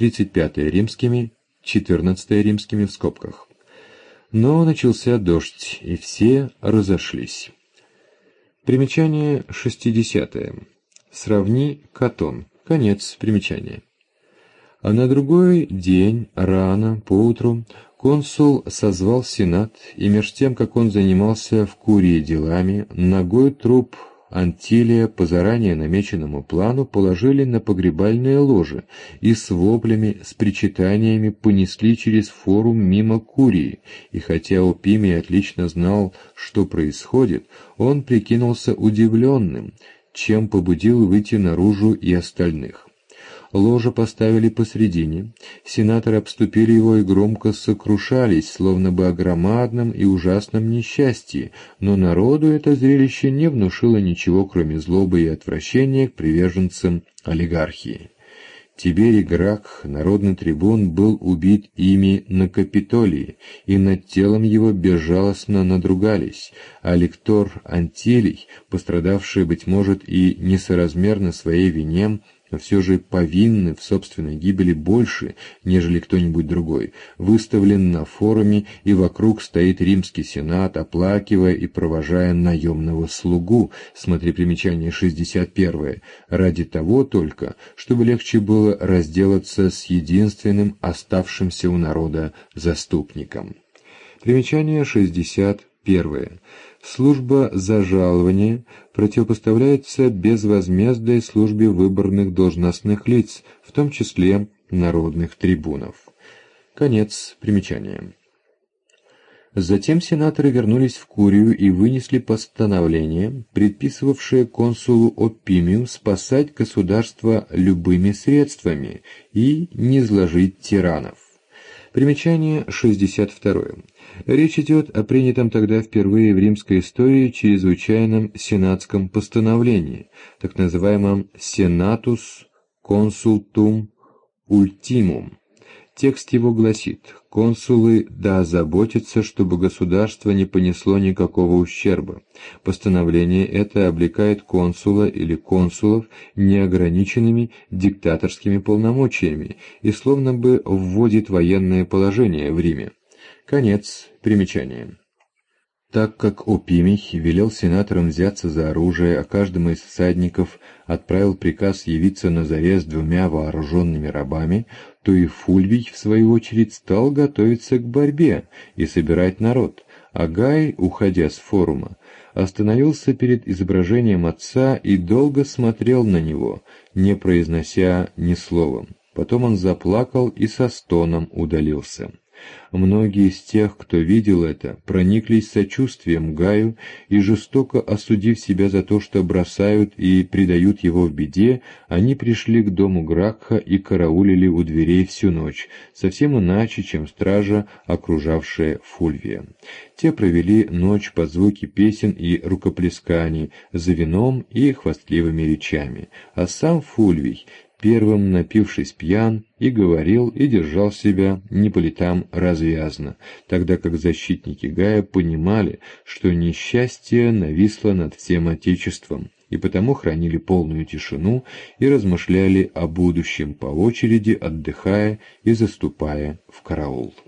35 римскими, 14 римскими в скобках. Но начался дождь, и все разошлись. Примечание 60. Сравни Катон. Конец примечания. А на другой день, рано, поутру, консул созвал сенат, и меж тем, как он занимался в Курии делами, ногой труп Антилия по заранее намеченному плану положили на погребальное ложе и с воплями, с причитаниями понесли через форум мимо Курии, и хотя Опимий отлично знал, что происходит, он прикинулся удивленным, чем побудил выйти наружу и остальных. Ложе поставили посредине, сенаторы обступили его и громко сокрушались, словно бы о громадном и ужасном несчастье, но народу это зрелище не внушило ничего, кроме злобы и отвращения к приверженцам олигархии. Тиберий Гракх, народный трибун, был убит ими на Капитолии, и над телом его безжалостно надругались, а лекторр Антилий, пострадавший, быть может, и несоразмерно своей вине, но все же повинны в собственной гибели больше, нежели кто-нибудь другой, выставлен на форуме, и вокруг стоит римский сенат, оплакивая и провожая наемного слугу, смотри примечание 61, ради того только, чтобы легче было разделаться с единственным оставшимся у народа заступником. Примечание 61. Служба за жалование противопоставляется безвозмездной службе выборных должностных лиц, в том числе народных трибунов. Конец примечания. Затем сенаторы вернулись в Курию и вынесли постановление, предписывавшее консулу Опимию спасать государство любыми средствами и низложить тиранов. Примечание 62. Речь идет о принятом тогда впервые в римской истории чрезвычайном сенатском постановлении, так называемом «Senatus Consultum Ultimum». Текст его гласит: «Консулы да озаботятся, чтобы государство не понесло никакого ущерба. Постановление это облекает консула или консулов неограниченными диктаторскими полномочиями и словно бы вводит военное положение в Риме». Конец примечания. Так как Опимий велел сенаторам взяться за оружие, а каждому из всадников отправил приказ явиться на заре с 2 вооруженными рабами, то и Фульвий, в свою очередь, стал готовиться к борьбе и собирать народ, а Гай, уходя с форума, остановился перед изображением отца и долго смотрел на него, не произнося ни слова. Потом он заплакал и со стоном удалился. Многие из тех, кто видел это, прониклись сочувствием Гаю и, жестоко осудив себя за то, что бросают и предают его в беде, они пришли к дому Гракха и караулили у дверей всю ночь, совсем иначе, чем стража, окружавшая Фульвия. Те провели ночь под звуки песен и рукоплесканий, за вином и хвастливыми речами, а сам Фульвий, первым напившись пьян, и говорил, и держал себя не по летам развязно, тогда как защитники Гая понимали, что несчастье нависло над всем Отечеством, и потому хранили полную тишину и размышляли о будущем по очереди, отдыхая и заступая в караул.